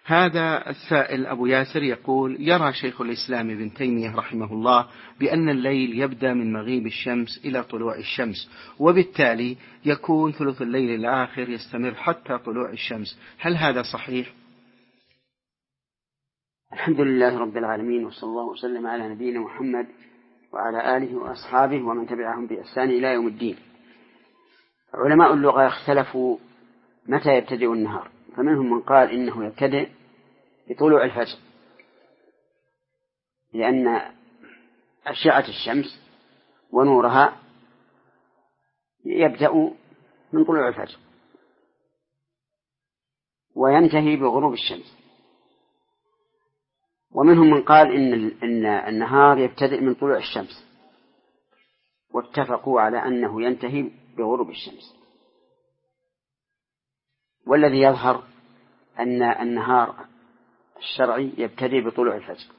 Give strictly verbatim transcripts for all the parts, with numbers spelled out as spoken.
هذا السائل أبو ياسر يقول: يرى شيخ الإسلام ابن تيمية رحمه الله بأن الليل يبدأ من مغيب الشمس إلى طلوع الشمس، وبالتالي يكون ثلث الليل الآخر يستمر حتى طلوع الشمس، هل هذا صحيح؟ الحمد لله رب العالمين، وصلى الله وسلم على نبينا محمد وعلى آله وأصحابه ومن تبعهم بإحسان إلى يوم الدين. علماء اللغة اختلفوا متى يبتدئ النهار، فمنهم من قال إنه يبتدئ بطلوع الفجر، لأن أشعة الشمس ونورها يبدأ من طلوع الفجر وينتهي بغروب الشمس. ومنهم من قال إن النهار يبتدئ من طلوع الشمس، واتفقوا على أنه ينتهي بغروب الشمس. والذي يظهر أن النهار الشرعي يبتدئ بطلوع الفجر،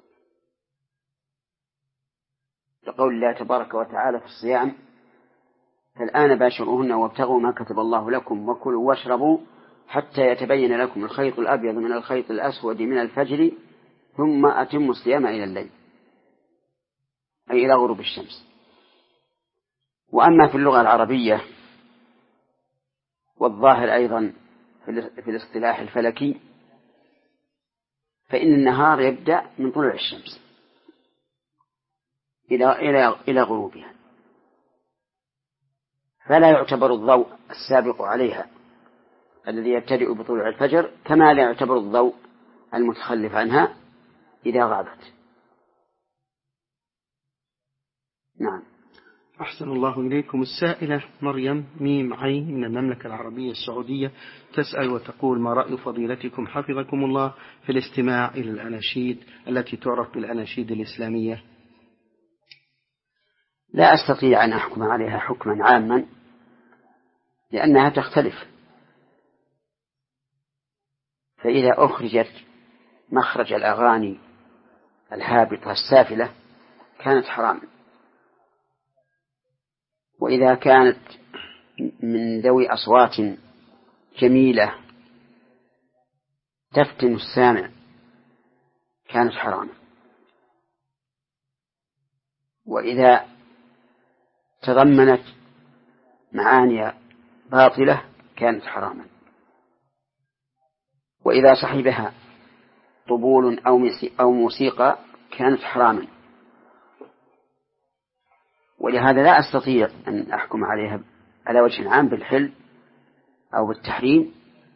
لقول الله تبارك وتعالى في الصيام: فالآن باشروهن وابتغوا ما كتب الله لكم وكلوا واشربوا حتى يتبين لكم الخيط الأبيض من الخيط الأسود من الفجر ثم أتموا الصيام إلى الليل، أي إلى غروب الشمس. وأما في اللغة العربية والظاهر أيضا في الاصطلاح الفلكي، فإن النهار يبدأ من طلوع الشمس إلى إلى إلى غروبها، فلا يعتبر الضوء السابق عليها الذي يبتدئ بطلوع الفجر كما لا يعتبر الضوء المتخلف عنها إذا غابت. نعم. أحسن الله إليكم. السائلة مريم ميم عين من المملكة العربية السعودية تسأل وتقول: ما رأي فضيلتكم حفظكم الله في الاستماع إلى الأناشيد التي تعرف بالأناشيد الإسلامية؟ لا أستطيع أن أحكم عليها حكما عاما، لأنها تختلف، فإذا أخرجت مخرج الأغاني الهابطة السافلة كانت حراما، وإذا كانت من ذوي أصوات جميلة تفتن السامع كانت حراما، وإذا تضمنت معاني باطلة كانت حراما، وإذا صحبها طبول أو موسيقى كانت حراما. ولهذا لا أستطيع أن أحكم عليها على وجه عام بالحل أو بالتحريم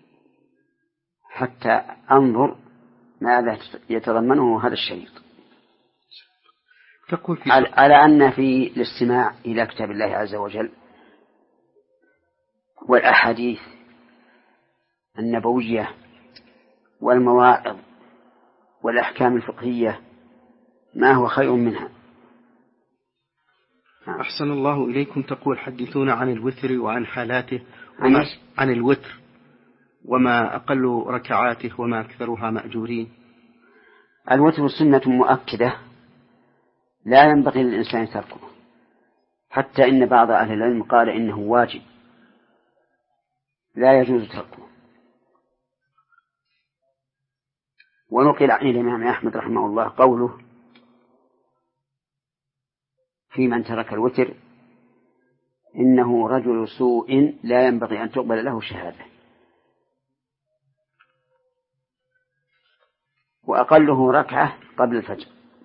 حتى أنظر ماذا يتضمنه هذا الشريط. على, على أن في الاستماع إلى كتاب الله عز وجل والأحاديث النبوية والمواعظ والأحكام الفقهية ما هو خير منها. أحسن الله إليكم. تقول: حدثونا عن الوتر وعن حالاته وما عن الوتر وما أقل ركعاته وما أكثرها مأجورين. الوتر سنة مؤكدة لا ينبغي للإنسان تركه، حتى إن بعض أهل العلم قال إنه واجب لا يجوز تركه. ونقل عن الإمام أحمد رحمه الله قوله في من ترك الوتر: إنه رجل سوء لا ينبغي أن تقبل له شهادة. وأقله ركعة قبل الفجر،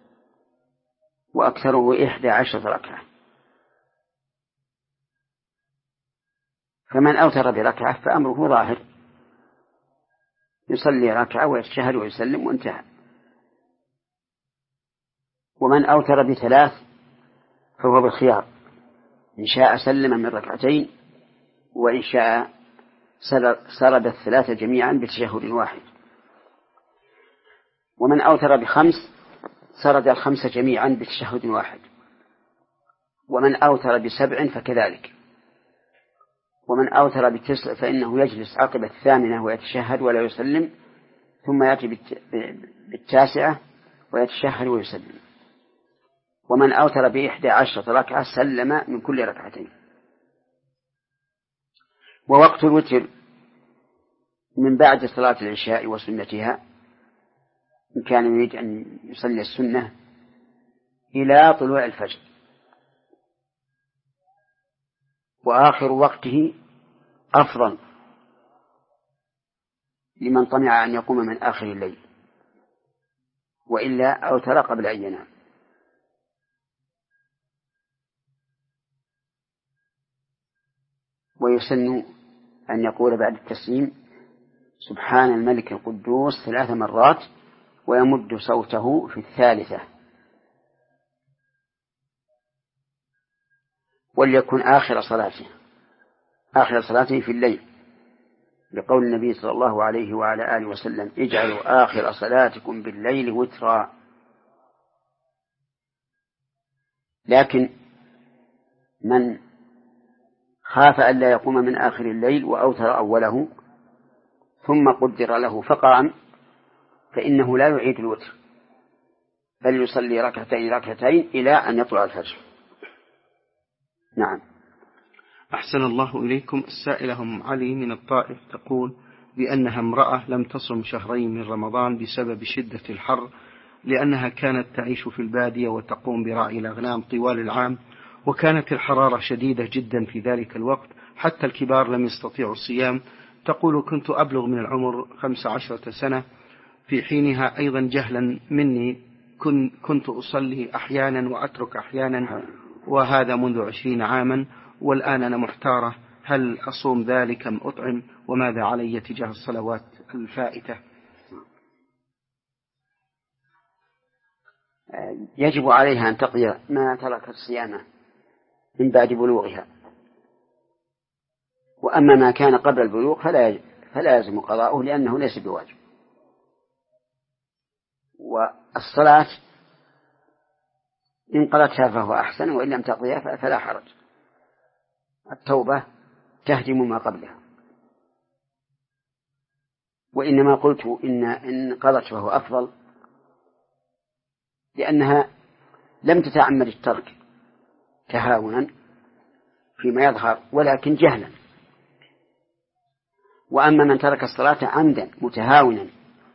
وأكثره إحدى عشرة ركعة. فمن أوتر بركعة فأمره ظاهر، يصلي ركعة ويتشهد ويسلم وانتهى. ومن أوتر بثلاث فهو بالخيار، إن شاء سلم من ركعتين، وإن شاء سرد الثلاثة جميعا بتشهد واحد. ومن أوتر بخمس سرد الخمسة جميعا بتشهد واحد. ومن أوتر بسبع فكذلك. ومن أوتر بتسع فإنه يجلس عقب الثامنة ويتشهد ولا يسلم، ثم يأتي بالتاسعة ويتشهد ويسلم. ومن أوتر بإحدى عشرة ركعة سلم من كل ركعتين. ووقت الوتر من بعد صلاة العشاء وسنتها إن كان يريد أن يصلي السنة إلى طلوع الفجر، وآخر وقته أفضل لمن طمع أن يقوم من آخر الليل، وإلا أوتر قبل أن ينام. ويسن أن يقول بعد التسليم سبحان الملك القدوس ثلاث مرات، ويمد صوته في الثالثة. وليكن آخر صلاته آخر صلاته في الليل، لقول النبي صلى الله عليه وعلى آله وسلم اجعلوا آخر صلاتكم بالليل وترا. لكن من خاف أن لا يقوم من آخر الليل وأوتر أوله ثم قدر له فقام، فإنه لا يعيد الوتر، بل يصلي ركعتين ركعتين إلى أن يطلع الفجر. نعم. أحسن الله إليكم. السائلة أم علي من الطائف تقول بأنها امرأة لم تصم شهرين من رمضان بسبب شدة الحر، لأنها كانت تعيش في البادية وتقوم برعي الأغنام طوال العام، وكانت الحرارة شديدة جدا في ذلك الوقت حتى الكبار لم يستطيعوا الصيام. تقول كنت أبلغ من العمر خمس عشرة سنة، في حينها أيضا جهلا مني كنت أصلي أحيانا وأترك أحيانا، وهذا منذ عشرين عاما، والآن أنا محتارة هل أصوم ذلك أم أطعم، وماذا علي تجاه الصلوات الفائتة؟ يجب عليها أن تقضي ما تركت الصيام من بعد بلوغها، وأما ما كان قبل البلوغ فلا فلا يلزم قضاؤه لأنه ليس بواجب. والصلاة إن قضتها فهو أحسن، وإن لم تقضيها فلا حرج. التوبة تهدم ما قبلها. وإنما قلت إن إن قضت فهو أفضل لأنها لم تتعمد الترك تهاونا فيما يظهر ولكن جهلا. وأما من ترك الصلاة عمدا متهاونا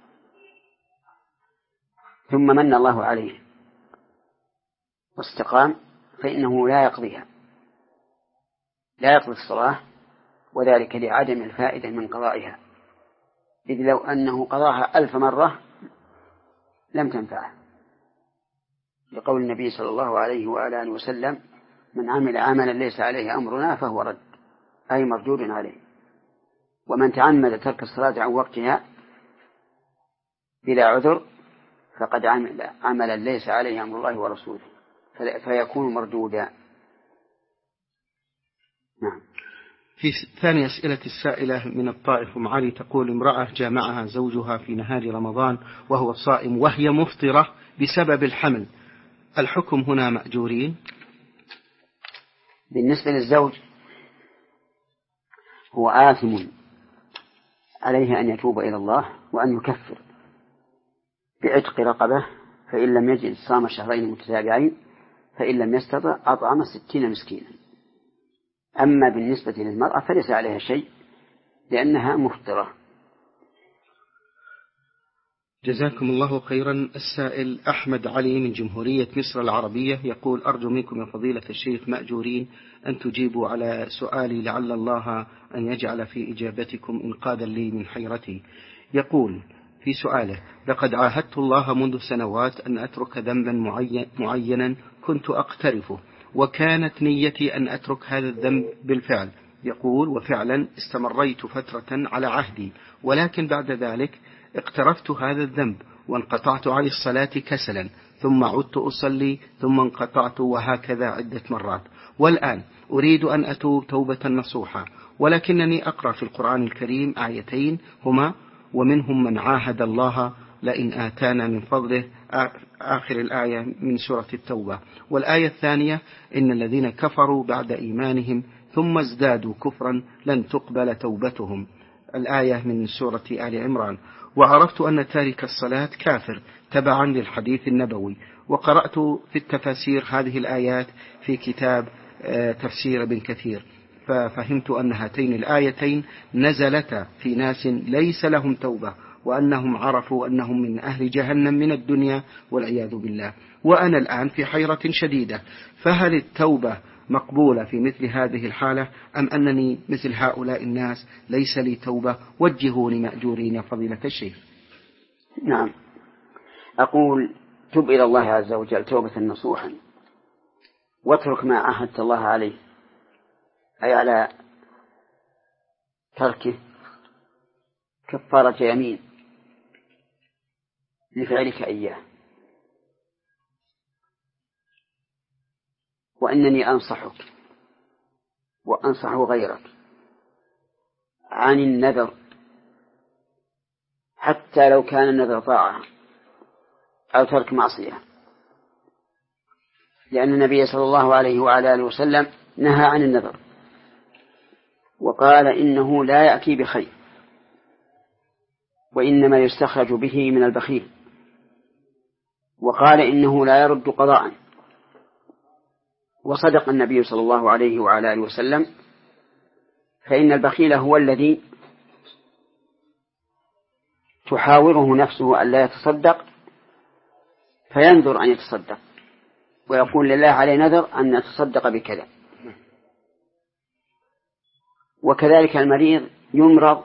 ثم من الله عليه واستقام فإنه لا يقضيها، لا يقضي الصلاة، وذلك لعدم الفائدة من قضائها، إذ لو أنه قضاها ألف مرة لم تنفعه، لقول النبي صلى الله عليه وآله وسلم من عمل عملا ليس عليه أمرنا فهو رد، أي مردود عليه. ومن تعمد ترك الصلاة عن وقتها بلا عذر فقد عمل عملا ليس عليه أمر الله ورسوله فيكون مردودا. نعم. في ثاني أسئلة السائلة من الطائف أم علي تقول امرأة جامعها زوجها في نهار رمضان وهو صائم وهي مفطرة بسبب الحمل، الحكم هنا مأجورين؟ بالنسبة للزوج هو آثم، عليه أن يتوب إلى الله وأن يكفر بعتق رقبة، فإن لم يجد صام شهرين متتابعين، فإن لم يستطع أطعم ستين مسكينا. أما بالنسبة للمرأة فليس عليها شيء لأنها مفطرة. جزاكم الله خيرا. السائل أحمد علي من جمهورية مصر العربية يقول أرجو منكم يا فضيلة الشيخ مأجورين أن تجيبوا على سؤالي لعل الله أن يجعل في إجابتكم إنقاذا لي من حيرتي. يقول في سؤاله لقد عاهدت الله منذ سنوات أن أترك ذنبا معينا كنت أقترفه، وكانت نيتي أن أترك هذا الذنب بالفعل. يقول وفعلا استمريت فترة على عهدي، ولكن بعد ذلك اقترفت هذا الذنب وانقطعت عن الصلاة كسلا، ثم عدت أصلي ثم انقطعت، وهكذا عدة مرات. والآن أريد أن أتوب توبة نصوحة، ولكنني أقرأ في القرآن الكريم آيتين هما ومنهم من عاهد الله لئن آتانا من فضله، آخر الآية من سورة التوبة، والآية الثانية إن الذين كفروا بعد إيمانهم ثم ازدادوا كفرا لن تقبل توبتهم، الآية من سورة آل عمران. وعرفت أن تارك الصلاة كافر تبعا للحديث النبوي، وقرأت في التفاسير هذه الآيات في كتاب تفسير ابن كثير، ففهمت أن هاتين الآيتين نزلتا في ناس ليس لهم توبة، وأنهم عرفوا أنهم من أهل جهنم من الدنيا والعياذ بالله. وأنا الآن في حيرة شديدة، فهل التوبة مقبولة في مثل هذه الحالة، أم أنني مثل هؤلاء الناس ليس لي توبة؟ وجهوني مأجورين يا فضيلة الشيخ. نعم، أقول تب إلى الله عز وجل توبة نصوحا، واترك ما عاهدت الله عليه، أي على تركه كفارة يمين لفعلك إياه. وأنني أنصحك وأنصح غيرك عن النذر، حتى لو كان النذر طاعة أو ترك معصية، لأن النبي صلى الله عليه وعلى آله وسلم نهى عن النذر وقال إنه لا يأتي بخير، وإنما يستخرج به من البخيل، وقال إنه لا يرد قضاء. وصدق النبي صلى الله عليه وعلى آله وسلم، فإن البخيل هو الذي تحاوره نفسه أن لا يتصدق فينذر أن يتصدق ويقول لله عليه نذر أن نتصدق بكذا. وكذلك المريض يمرض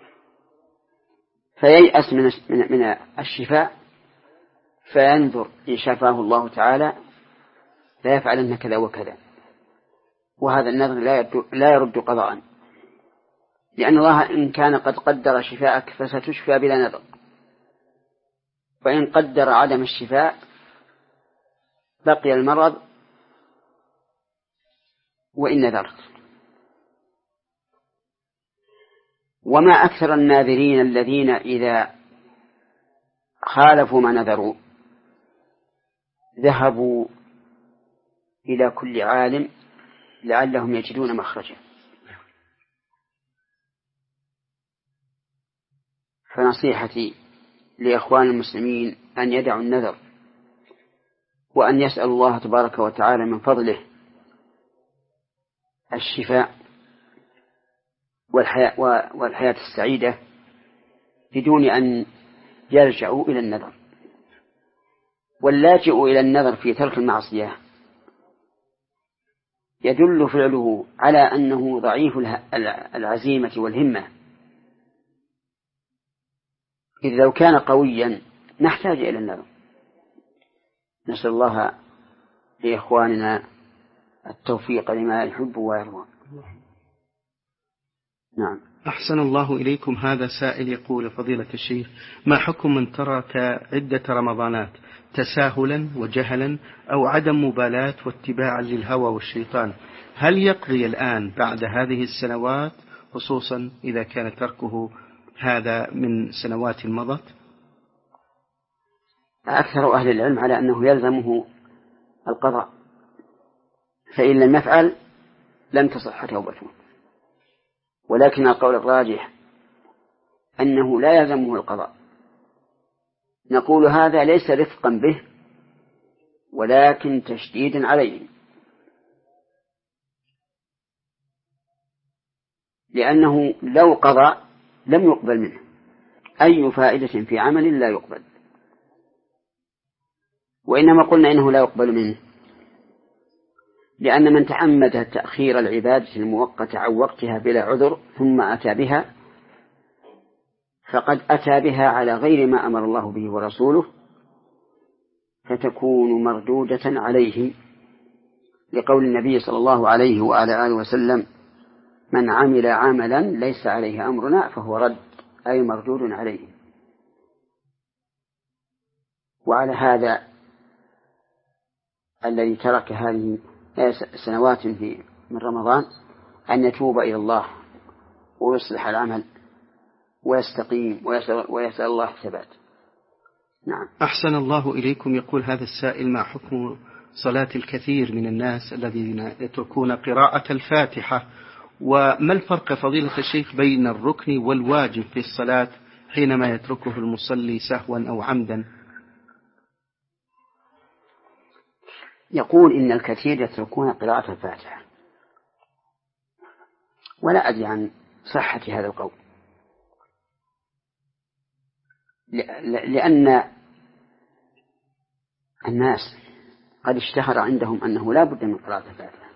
فييأس من من الشفاء فينذر إن شفاه الله تعالى لا يفعلن كذا وكذا، وهذا النذر لا يرد قضاء، لأن الله إن كان قد قدر شفاءك فستشفى بلا نذر، وإن قدر عدم الشفاء بقي المرض وإن نذرت. وما أكثر الناذرين الذين إذا خالفوا ما نذروا ذهبوا إلى كل عالم لعلهم يجدون مخرجا. فنصيحتي لإخوان المسلمين أن يدعوا النذر، وأن يسأل الله تبارك وتعالى من فضله الشفاء والحياة, والحياة السعيدة بدون أن يرجعوا إلى النذر. واللاجئ إلى النذر في ترك المعصية يدل فعله على أنه ضعيف العزيمة والهمة، إذ لو كان قويا نحتاج إلى النذر. نسأل الله لإخواننا التوفيق لما يحب ويرضى. نعم. أحسن الله إليكم. هذا سائل يقول فضيلة الشيخ: ما حكم من ترك عدة رمضانات تساهلا وجهلا أو عدم مبالاة واتباعا للهوى والشيطان؟ هل يقضي الآن بعد هذه السنوات، خصوصا إذا كان تركه هذا من سنوات مضت؟ أكثر أهل العلم على أنه يلزمه القضاء، فإن لم يفعل لم تصح توبته، ولكن القول الراجح أنه لا يلزمه القضاء. نقول هذا ليس رفقا به ولكن تشديد عليه، لأنه لو قضى لم يقبل منه أي فائدة في عمل لا يقبل، وإنما قلنا إنه لا يقبل منه لأن من تعمد تأخير العبادة المؤقتة عن وقتها بلا عذر ثم أتى بها فقد أتى بها على غير ما أمر الله به ورسوله، فتكون مردودة عليه، لقول النبي صلى الله عليه وعلى آله وسلم: من عمل عملا ليس عليه أمرنا فهو رد، أي مردود عليه. وعلى هذا الذي ترك هذه سنوات في من رمضان أن يتوب إلى الله ويصلح العمل ويستقيم ويسأل, ويسأل الله الثبات. نعم. أحسن الله إليكم. يقول هذا السائل: ما حكم صلاة الكثير من الناس الذين يتركون قراءة الفاتحة، وما الفرق فضيلة الشيخ بين الركن والواجب في الصلاة حينما يتركه المصلي سهوا أو عمدا؟ يقول إن الكثير يتركون قراءة الفاتحة، ولا أدري عن صحة هذا القول، لأن الناس قد اشتهر عندهم أنه لا بد من قراءة الفاتحة،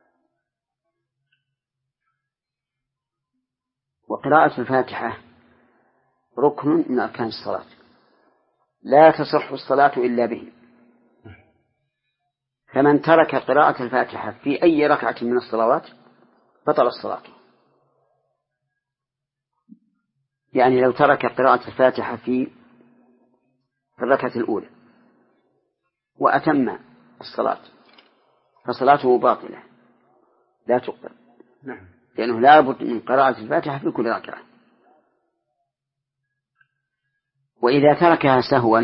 وقراءة الفاتحة ركن من أركان الصلاة، لا تصح الصلاة إلا به، فمن ترك قراءة الفاتحة في أي ركعة من الصلوات بطل الصلاة. يعني لو ترك قراءة الفاتحة في الركعة الأولى وأتم الصلاة فصلاته باطلة لا تقبل، لأنه لا بد من قراءة الفاتحة في كل ركعة. وإذا تركها سهوا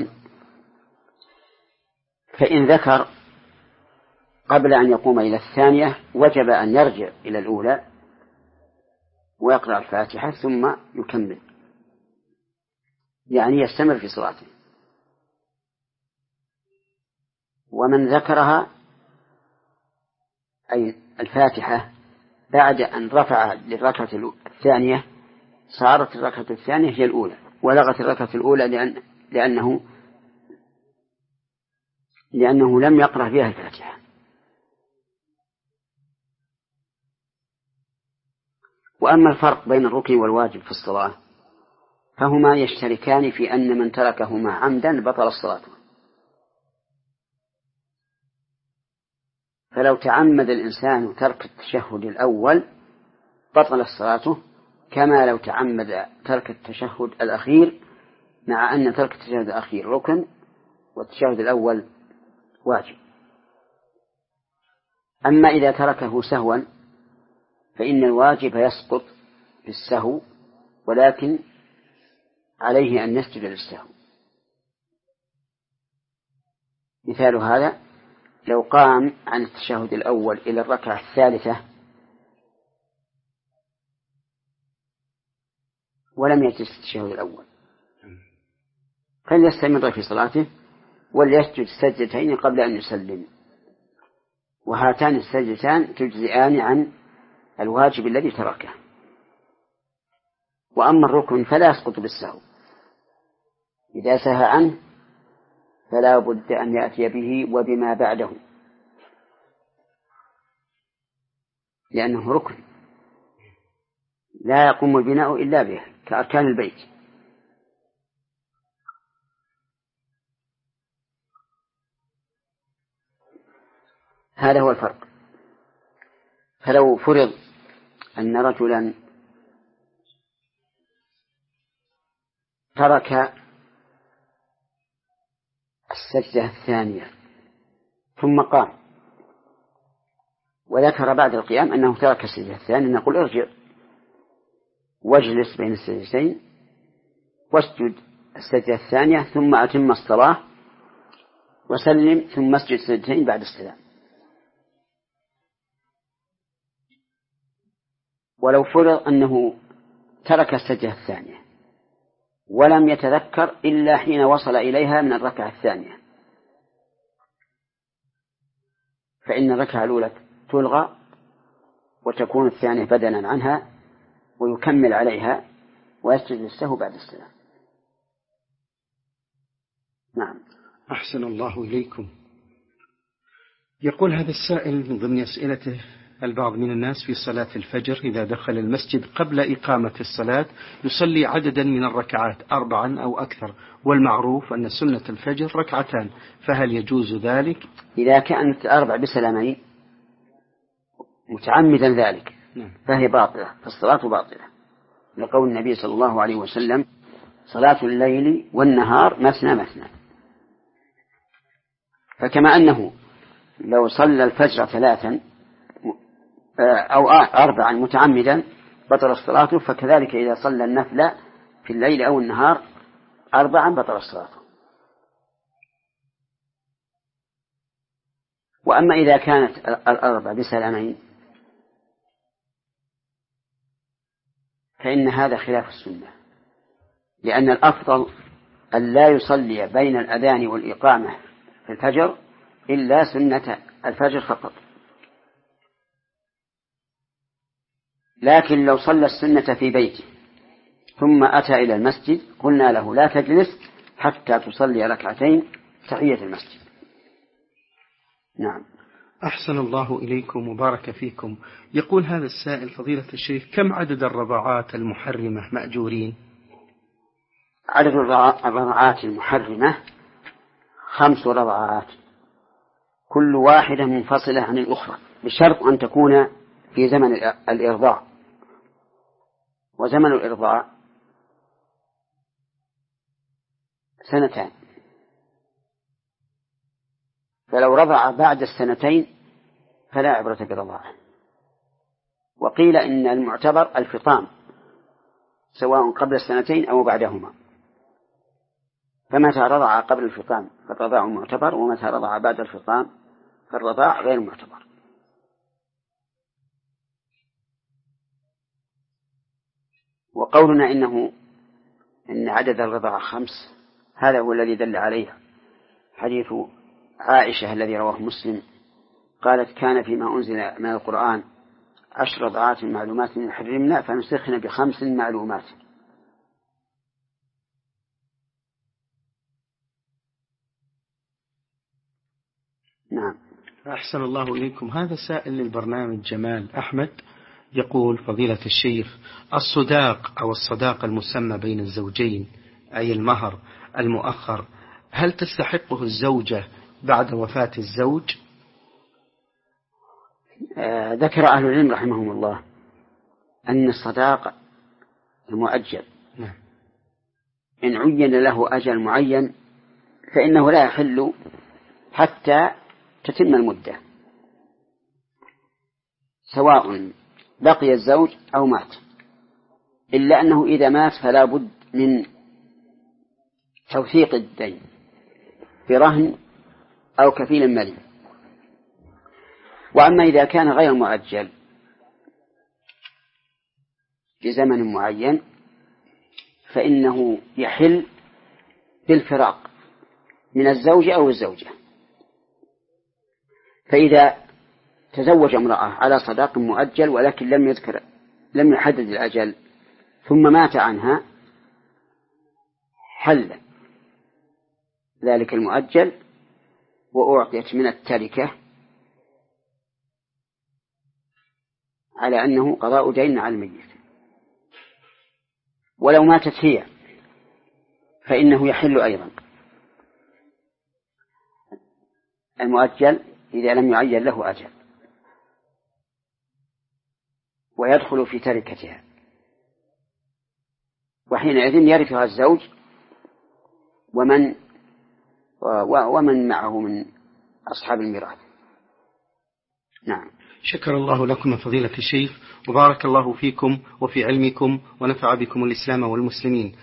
فإن ذكر قبل أن يقوم إلى الثانية وجب أن يرجع إلى الأولى ويقرأ الفاتحة ثم يكمل، يعني يستمر في صلاته. ومن ذكرها أي الفاتحة بعد أن رفع للركعة الثانية صارت الركعة الثانية هي الأولى، ولغت الركعة الأولى لأن لأنه لأنه لم يقرأ فيها الفاتحة. وأما الفرق بين الركن والواجب في الصلاة فهما يشتركان في أن من تركهما عمدا بطل الصلاة. فلو تعمد الإنسان ترك التشهد الأول بطل الصلاة، كما لو تعمد ترك التشهد الأخير، مع أن ترك التشهد الأخير ركن والتشهد الأول واجب. أما إذا تركه سهوا فإن الواجب يسقط بالسهو، ولكن عليه أن يسجد للسهو. مثال هذا لو قام عن التشهد الأول إلى الركعة الثالثة ولم يجلس التشهد الأول فليستمر في صلاته وليسجد سجدتين قبل أن يسلم، وهاتان السجدتان تجزئان عن الواجب الذي تركه. وأما الركن فلا يسقط بالسهو، إذا سهى عنه فلا بد أن يأتي به وبما بعده، لأنه ركن لا يقوم البناء إلا به كأركان البيت. هذا هو الفرق. فلو فرض أن رجلا ترك السجدة الثانية ثم قام وذكر بعد القيام أنه ترك السجدة الثانية، نقول ارجع واجلس بين السجدتين واسجد السجدة الثانية ثم أتم الصلاة وسلم ثم اسجد السجدتين بعد السلام. ولو فرض أنه ترك السجدة الثانية ولم يتذكر إلا حين وصل إليها من الركعة الثانية، فإن الركعة الأولى تلغى وتكون الثانية بدلا عنها ويكمل عليها ويسجد للسهو بعد السلام. نعم. أحسن الله إليكم. يقول هذا السائل من ضمن أسئلته: البعض من الناس في صلاة الفجر إذا دخل المسجد قبل إقامة الصلاة يصلي عددا من الركعات أربعا أو أكثر، والمعروف أن سنة الفجر ركعتان، فهل يجوز ذلك؟ إذا كانت أربع بسلامين متعمدا ذلك فهي باطلة، فالصلاة باطلة، لقول النبي صلى الله عليه وسلم: صلاة الليل والنهار مثنى مثنى. فكما أنه لو صلى الفجر ثلاثا أو أربعا متعمدا بطل الصلاة، فكذلك إذا صلى النفل في الليل أو النهار أربعا بطل الصلاة. وأما إذا كانت الأربع بسلامين فإن هذا خلاف السنة، لأن الأفضل أن لا يصلي بين الأذان والإقامة في الفجر إلا سنة الفجر فقط، لكن لو صلى السنة في بيته ثم أتى إلى المسجد قلنا له لا تجلس حتى تصلي ركعتين تحية المسجد. نعم. أحسن الله إليكم وبارك فيكم. يقول هذا السائل فضيلة الشيخ: كم عدد الرضاعات المحرمة مأجورين؟ عدد الرضاعات المحرمة خمس رضاعات، كل واحدة منفصلة عن الأخرى، بشرط أن تكون في زمن الإرضاع، وزمن الإرضاع سنتان، فلو رضع بعد السنتين فلا عبرة برضاعه. وقيل إن المعتبر الفطام سواء قبل السنتين أو بعدهما، فمتى رضع قبل الفطام فالرضاع معتبر، ومتى رضع بعد الفطام فالرضاع غير معتبر. وقولنا إنه إن عدد الرضاع خمس هذا هو الذي دل عليه حديث عائشة الذي رواه مسلم، قالت: كان فيما أنزل من القرآن عشر رضعات معلومات يحرمنا فنسخن بخمس معلومات. نعم. أحسن الله إليكم. هذا سائل للبرنامج جمال أحمد يقول: فضيلة الشيخ، الصداق أو الصداقة المسمى بين الزوجين أي المهر المؤخر هل تستحقه الزوجة بعد وفاة الزوج؟ آه ذكر أهل العلم رحمهم الله أن الصداق المؤجل إن عين له أجل معين فإنه لا يحل حتى تتم المدة، سواء بقي الزوج أو مات، إلا أنه إذا مات فلا بد من توثيق الدين برهن أو كفيل مالي. وأما إذا كان غير مؤجل بزمن معين فإنه يحل بالفراق من الزوج أو الزوجة. فإذا تزوج امرأة على صداق مؤجل ولكن لم يذكر لم يحدد الأجل ثم مات عنها حل ذلك المؤجل وأعطيت من التركة على أنه قضاء دين على الميت. ولو ماتت هي فإنه يحل أيضا المؤجل إذا لم يعين له أجل، ويدخل في تركتها، وحينئذ يرثها الزوج ومن ومن معه من أصحاب الميراث. نعم. شكر الله لكم فضيلة الشيخ وبارك الله فيكم وفي علمكم ونفع بكم الإسلام والمسلمين.